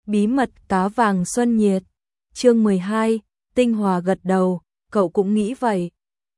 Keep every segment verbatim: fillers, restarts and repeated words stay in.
Bí mật cá vàng xuân nhiệt. Chương mười hai, Tinh Hòa gật đầu, cậu cũng nghĩ vậy.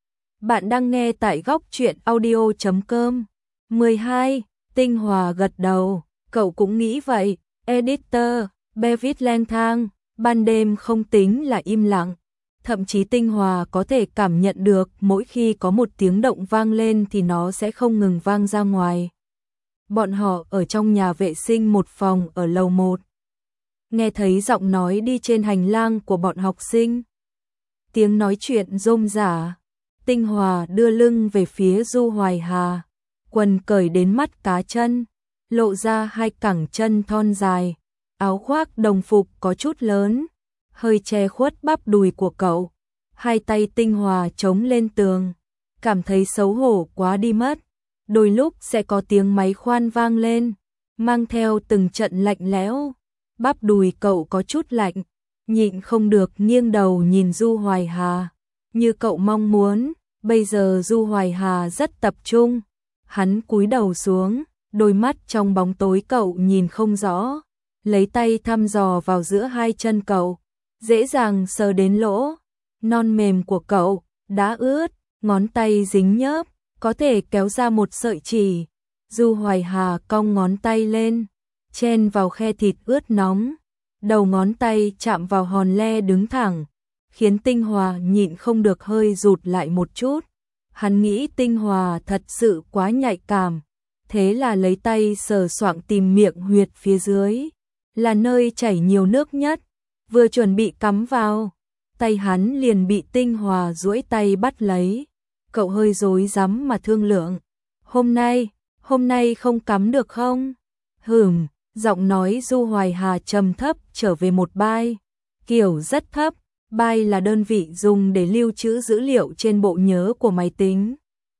Bạn đang nghe tại góc truyện audio chấm com. mười hai, Tinh Hòa gật đầu, cậu cũng nghĩ vậy. Editor, Bevis lang thang, ban đêm không tính là im lặng. Thậm chí Tinh Hòa có thể cảm nhận được mỗi khi có một tiếng động vang lên thì nó sẽ không ngừng vang ra ngoài. Bọn họ ở trong nhà vệ sinh một phòng ở lầu một. Nghe thấy giọng nói đi trên hành lang của bọn học sinh. Tiếng nói chuyện rôm rả. Tinh Hòa đưa lưng về phía Du Hoài Hà. Quần cởi đến mắt cá chân, lộ ra hai cẳng chân thon dài. Áo khoác đồng phục có chút lớn, hơi che khuất bắp đùi của cậu. Hai tay Tinh Hòa chống lên tường, cảm thấy xấu hổ quá đi mất. Đôi lúc sẽ có tiếng máy khoan vang lên, mang theo từng trận lạnh lẽo. Bắp đùi cậu có chút lạnh, nhịn không được nghiêng đầu nhìn Du Hoài Hà. Như cậu mong muốn, bây giờ Du Hoài Hà rất tập trung. Hắn cúi đầu xuống, đôi mắt trong bóng tối cậu nhìn không rõ. Lấy tay thăm dò vào giữa hai chân cậu, dễ dàng sờ đến lỗ non mềm của cậu, đã ướt, ngón tay dính nhớp, có thể kéo ra một sợi chỉ. Du Hoài Hà cong ngón tay lên, chen vào khe thịt ướt nóng, đầu ngón tay chạm vào hòn le đứng thẳng, khiến Tinh Hòa nhịn không được hơi rụt lại một chút. Hắn nghĩ Tinh Hòa thật sự quá nhạy cảm, thế là lấy tay sờ soạng tìm miệng huyệt phía dưới, là nơi chảy nhiều nước nhất, vừa chuẩn bị cắm vào, tay hắn liền bị Tinh Hòa duỗi tay bắt lấy. Cậu hơi rối rắm mà thương lượng, hôm nay, hôm nay không cắm được không? Hửm, giọng nói Du Hoài Hà trầm thấp trở về một bai, kiểu rất thấp. Byte là đơn vị dùng để lưu trữ dữ liệu trên bộ nhớ của máy tính.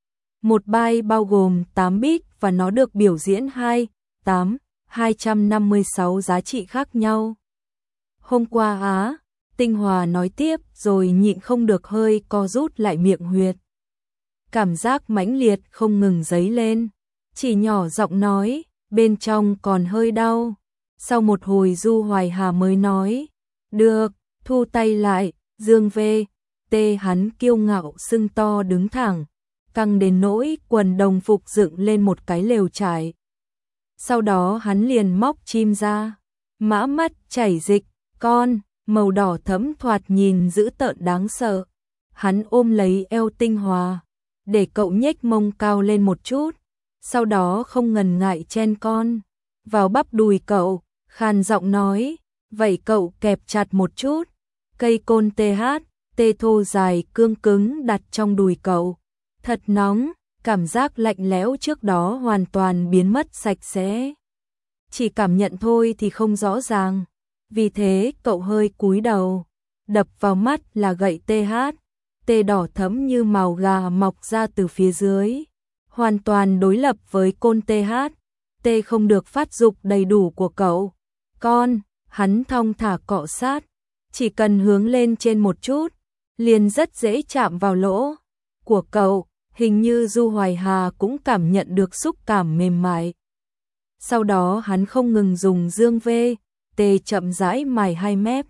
Một byte bao gồm tám bit và nó được biểu diễn hai, tám, hai trăm năm mươi sáu giá trị khác nhau. Hôm qua á, Tinh Hòa nói tiếp rồi nhịn không được hơi co rút lại miệng huyệt. Cảm giác mãnh liệt không ngừng dấy lên, chỉ nhỏ giọng nói, bên trong còn hơi đau. Sau một hồi Du Hoài Hà mới nói, được. Thu tay lại, Dương về, tê hắn kiêu ngạo sưng to đứng thẳng, căng đến nỗi quần đồng phục dựng lên một cái lều trải. Sau đó hắn liền móc chim ra, mã mắt chảy dịch, con, màu đỏ thẫm thoạt nhìn dữ tợn đáng sợ. Hắn ôm lấy eo Tinh Hòa, để cậu nhếch mông cao lên một chút, sau đó không ngần ngại chen con vào bắp đùi cậu, khàn giọng nói, vậy cậu kẹp chặt một chút. Cây côn tê hát, tê thô dài cương cứng đặt trong đùi cậu. Thật nóng, cảm giác lạnh lẽo trước đó hoàn toàn biến mất sạch sẽ. Chỉ cảm nhận thôi thì không rõ ràng. Vì thế cậu hơi cúi đầu. Đập vào mắt là gậy tê hát, tê đỏ thẫm như màu gà mọc ra từ phía dưới. Hoàn toàn đối lập với côn tê hát, tê không được phát dục đầy đủ của cậu. Con, hắn thong thả cọ sát. Chỉ cần hướng lên trên một chút, liền rất dễ chạm vào lỗ của cậu. Hình như Du Hoài Hà cũng cảm nhận được xúc cảm mềm mại. Sau đó hắn không ngừng dùng dương vê, tê chậm rãi mài hai mép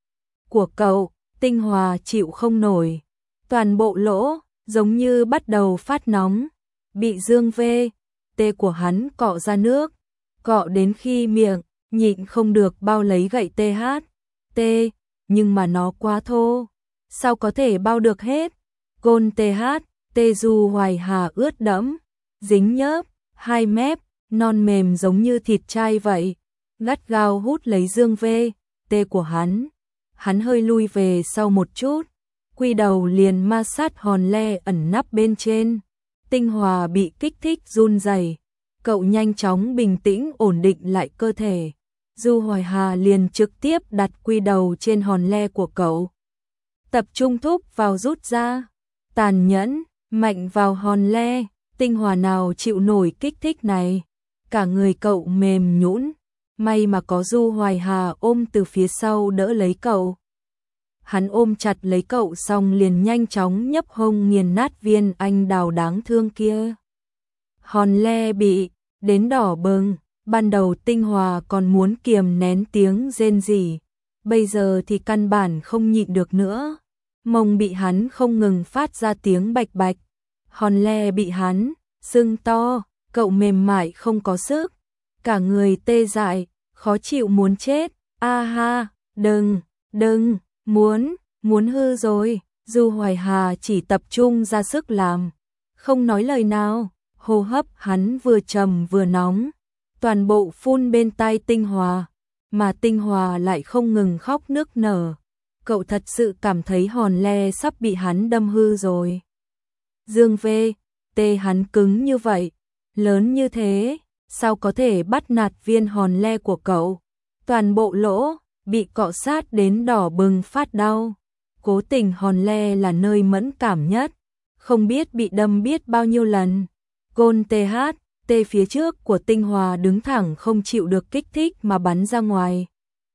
của cậu. Tinh Hòa chịu không nổi, toàn bộ lỗ giống như bắt đầu phát nóng, bị dương vê, tê của hắn cọ ra nước, cọ đến khi miệng nhịn không được bao lấy gậy tê hát, tê. Nhưng mà nó quá thô, sao có thể bao được hết? Côn tê hát, tê Du Hoài Hà ướt đẫm, dính nhớp, hai mép, non mềm giống như thịt trai vậy, gắt gao hút lấy dương vê, tê của hắn. Hắn hơi lui về sau một chút, quy đầu liền ma sát hòn le ẩn nắp bên trên. Tinh Hòa bị kích thích run rẩy, cậu nhanh chóng bình tĩnh ổn định lại cơ thể. Du Hoài Hà liền trực tiếp đặt quy đầu trên hòn le của cậu. Tập trung thúc vào rút ra, tàn nhẫn, mạnh vào hòn le. Tinh Hòa nào chịu nổi kích thích này, cả người cậu mềm nhũn. May mà có Du Hoài Hà ôm từ phía sau đỡ lấy cậu. Hắn ôm chặt lấy cậu xong liền nhanh chóng nhấp hông nghiền nát viên anh đào đáng thương kia. Hòn le bị đến đỏ bừng, Ban đầu Tinh Hòa còn muốn kiềm nén tiếng rên rỉ, bây giờ thì căn bản không nhịn được nữa. Mông bị hắn không ngừng phát ra tiếng bạch bạch, hòn le bị hắn sưng to, cậu mềm mại không có sức, cả người tê dại, khó chịu muốn chết. A ha, đừng, đừng, muốn, muốn hư rồi. Du Hoài Hà chỉ tập trung ra sức làm, không nói lời nào, hô hấp hắn vừa trầm vừa nóng, toàn bộ phun bên tai Tinh Hòa, mà Tinh Hòa lại không ngừng khóc nức nở. Cậu thật sự cảm thấy hòn le sắp bị hắn đâm hư rồi. Dương V, tê hắn cứng như vậy, lớn như thế, sao có thể bắt nạt viên hòn le của cậu? Toàn bộ lỗ bị cọ sát đến đỏ bừng phát đau. Cố tình hòn le là nơi mẫn cảm nhất, không biết bị đâm biết bao nhiêu lần. Gôn tê hát, tê phía trước của Tinh Hòa đứng thẳng không chịu được kích thích mà bắn ra ngoài.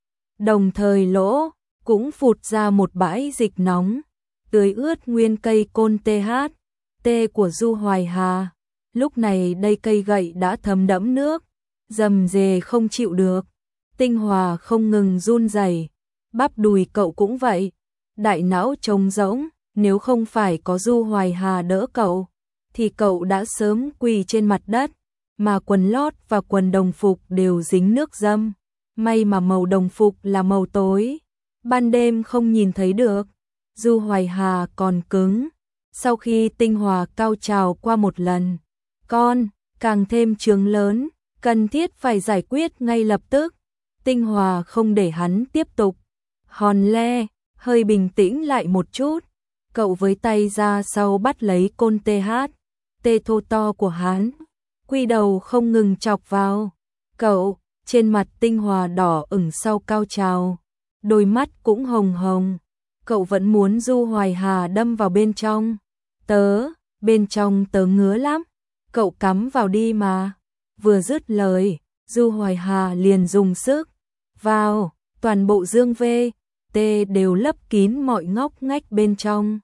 Đồng thời lỗ cũng phụt ra một bãi dịch nóng, tưới ướt nguyên cây côn tê hát, tê của Du Hoài Hà. Lúc này đây cây gậy đã thấm đẫm nước, rầm rề không chịu được. Tinh Hòa không ngừng run rẩy, bắp đùi cậu cũng vậy, đại não trống rỗng, nếu không phải có Du Hoài Hà đỡ cậu, thì cậu đã sớm quỳ trên mặt đất, mà quần lót và quần đồng phục đều dính nước dâm. May mà màu đồng phục là màu tối, ban đêm không nhìn thấy được. Du Hoài Hà còn cứng, sau khi Tinh Hòa cao trào qua một lần, con càng thêm trướng lớn, cần thiết phải giải quyết ngay lập tức. Tinh Hòa không để hắn tiếp tục. Hòn le hơi bình tĩnh lại một chút, cậu với tay ra sau bắt lấy côn tê hát, tê thô to của hắn, quy đầu không ngừng chọc vào. Cậu, trên mặt Tinh Hòa đỏ ửng sau cao trào, đôi mắt cũng hồng hồng. Cậu vẫn muốn Du Hoài Hà đâm vào bên trong. Tớ, bên trong tớ ngứa lắm, cậu cắm vào đi mà. Vừa dứt lời, Du Hoài Hà liền dùng sức vào, toàn bộ dương V, tê đều lấp kín mọi ngóc ngách bên trong.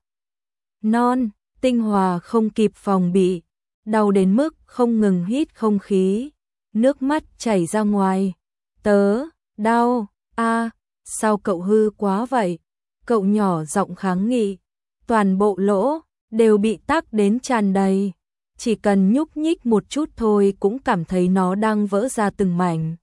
Non, Tinh Hòa không kịp phòng bị, đau đến mức không ngừng hít không khí, nước mắt chảy ra ngoài. Tớ, đau, a, sao cậu hư quá vậy? Cậu nhỏ giọng kháng nghị, toàn bộ lỗ đều bị tắc đến tràn đầy, chỉ cần nhúc nhích một chút thôi cũng cảm thấy nó đang vỡ ra từng mảnh.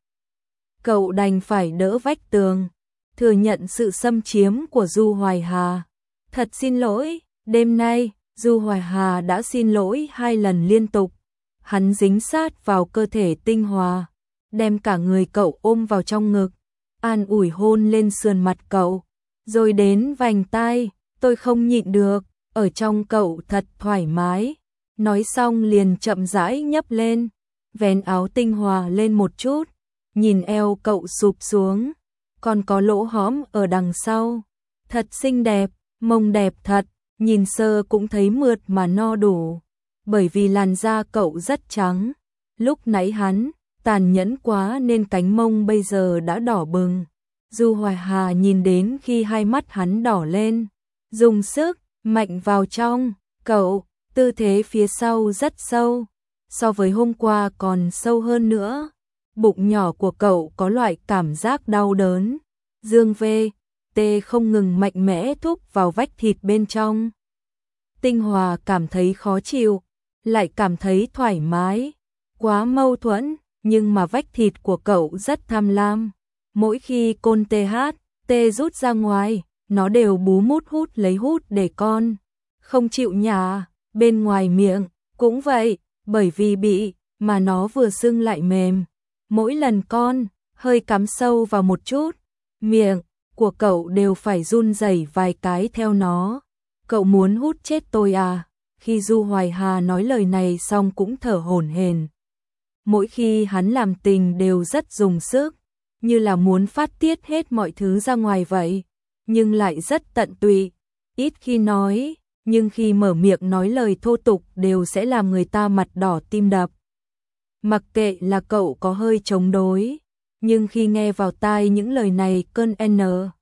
Cậu đành phải đỡ vách tường, thừa nhận sự xâm chiếm của Du Hoài Hà. Thật xin lỗi, đêm nay, Du Hoài Hà đã xin lỗi hai lần liên tục. Hắn dính sát vào cơ thể Tinh Hòa, đem cả người cậu ôm vào trong ngực, an ủi hôn lên sườn mặt cậu, rồi đến vành tai. Tôi không nhịn được, ở trong cậu thật thoải mái. Nói xong liền chậm rãi nhấp lên, vén áo Tinh Hòa lên một chút, nhìn eo cậu sụp xuống, còn có lỗ hõm ở đằng sau. Thật xinh đẹp, mông đẹp thật, nhìn sơ cũng thấy mượt mà no đủ, bởi vì làn da cậu rất trắng. Lúc nãy hắn tàn nhẫn quá nên cánh mông bây giờ đã đỏ bừng. Du Hoài Hà nhìn đến khi hai mắt hắn đỏ lên, dùng sức mạnh vào trong. Cậu, tư thế phía sau rất sâu, so với hôm qua còn sâu hơn nữa. Bụng nhỏ của cậu có loại cảm giác đau đớn. Dương V, tê không ngừng mạnh mẽ thúc vào vách thịt bên trong. Tinh Hòa cảm thấy khó chịu, lại cảm thấy thoải mái, quá mâu thuẫn, nhưng mà vách thịt của cậu rất tham lam. Mỗi khi côn tê hát, tê rút ra ngoài, nó đều bú mút hút lấy hút để con không chịu nhả. Bên ngoài miệng cũng vậy, bởi vì bị mà nó vừa sưng lại mềm. Mỗi lần con hơi cắm sâu vào một chút, miệng của cậu đều phải run rẩy vài cái theo nó. Cậu muốn hút chết tôi à? Khi Du Hoài Hà nói lời này xong cũng thở hổn hển. Mỗi khi hắn làm tình đều rất dùng sức, như là muốn phát tiết hết mọi thứ ra ngoài vậy, nhưng lại rất tận tụy. Ít khi nói, nhưng khi mở miệng nói lời thô tục đều sẽ làm người ta mặt đỏ tim đập. Mặc kệ là cậu có hơi chống đối, nhưng khi nghe vào tai những lời này cơn n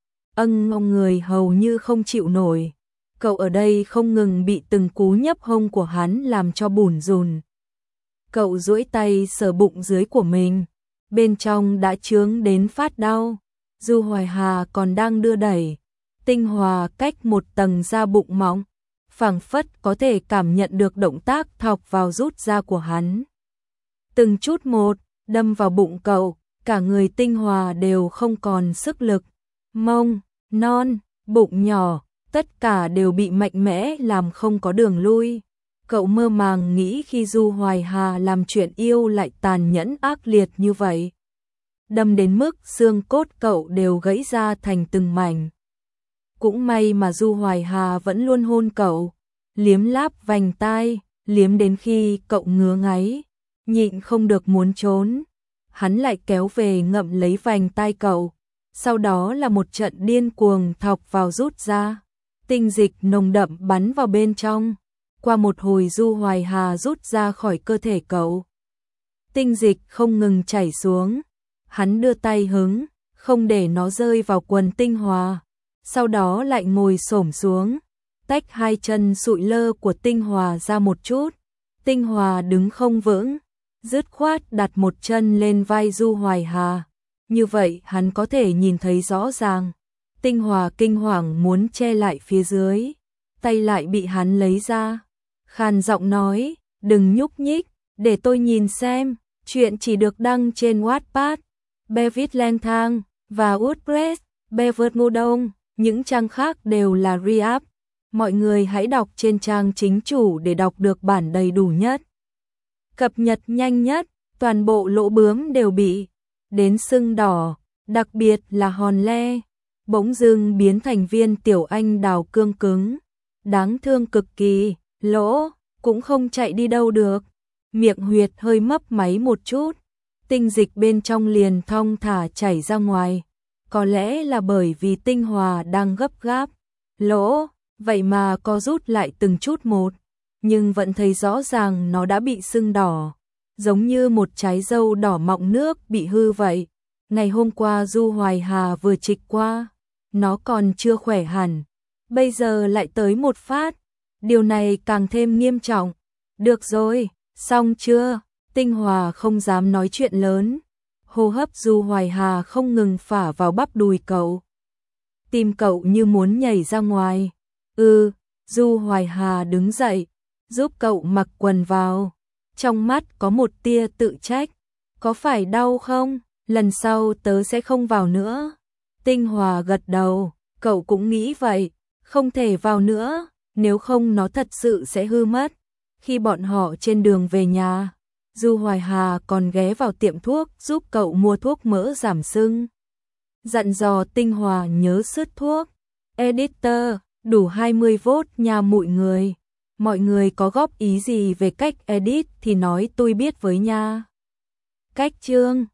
âng ngong người hầu như không chịu nổi. Cậu ở đây không ngừng bị từng cú nhấp hông của hắn làm cho bủn rùn. Cậu duỗi tay sờ bụng dưới của mình, bên trong đã chướng đến phát đau. Du Hoài Hà còn đang đưa đẩy, tinh hòa cách một tầng da bụng mỏng, phảng phất có thể cảm nhận được động tác thọc vào rút da của hắn. Từng chút một, đâm vào bụng cậu, cả người tinh hòa đều không còn sức lực. Mông, non, bụng nhỏ, tất cả đều bị mạnh mẽ làm không có đường lui. Cậu mơ màng nghĩ khi Du Hoài Hà làm chuyện yêu lại tàn nhẫn ác liệt như vậy. Đâm đến mức xương cốt cậu đều gãy ra thành từng mảnh. Cũng may mà Du Hoài Hà vẫn luôn hôn cậu, liếm láp vành tai, liếm đến khi cậu ngứa ngáy, nhịn không được muốn trốn. Hắn lại kéo về ngậm lấy vành tai cậu, sau đó là một trận điên cuồng thọc vào rút ra. Tinh dịch nồng đậm bắn vào bên trong. Qua một hồi Du Hoài Hà rút ra khỏi cơ thể cậu. Tinh dịch không ngừng chảy xuống. Hắn đưa tay hứng, không để nó rơi vào quần tinh hòa. Sau đó lại ngồi xổm xuống, tách hai chân sụi lơ của tinh hòa ra một chút. Tinh hòa đứng không vững, dứt khoát đặt một chân lên vai Du Hoài Hà. Như vậy hắn có thể nhìn thấy rõ ràng. Tinh hòa kinh hoàng muốn che lại phía dưới, tay lại bị hắn lấy ra. Khàn giọng nói, đừng nhúc nhích, để tôi nhìn xem. Chuyện chỉ được đăng trên Wattpad, Beviết Lang Thang và WordPress, Beviết Ngô Đông. Những trang khác đều là re-up. Mọi người hãy đọc trên trang chính chủ để đọc được bản đầy đủ nhất, cập nhật nhanh nhất. Toàn bộ lỗ bướm đều bị đến sưng đỏ, đặc biệt là hòn le, bỗng dưng biến thành viên tiểu anh đào cương cứng, đáng thương cực kỳ. Lỗ cũng không chạy đi đâu được, miệng huyệt hơi mấp máy một chút, tinh dịch bên trong liền thong thả chảy ra ngoài. Có lẽ là bởi vì tinh hòa đang gấp gáp. Lỗ vậy mà co rút lại từng chút một, nhưng vẫn thấy rõ ràng nó đã bị sưng đỏ, giống như một trái dâu đỏ mọng nước bị hư vậy. Ngày hôm qua Du Hoài Hà vừa trịch qua, nó còn chưa khỏe hẳn, bây giờ lại tới một phát. Điều này càng thêm nghiêm trọng. Được rồi, xong chưa? Tinh hòa không dám nói chuyện lớn. Hô hấp Du Hoài Hà không ngừng phả vào bắp đùi cậu. Tim cậu như muốn nhảy ra ngoài. Ừ, Du Hoài Hà đứng dậy, giúp cậu mặc quần vào. Trong mắt có một tia tự trách. Có phải đau không? Lần sau tớ sẽ không vào nữa. Tinh hòa gật đầu, cậu cũng nghĩ vậy. Không thể vào nữa, nếu không nó thật sự sẽ hư mất. Khi bọn họ trên đường về nhà, Du Hoài Hà còn ghé vào tiệm thuốc giúp cậu mua thuốc mỡ giảm sưng. Dặn dò tinh hòa nhớ sứt thuốc. Editor, đủ hai mươi vốt nha mọi người. Mọi người có góp ý gì về cách edit thì nói tôi biết với nha. Cách chương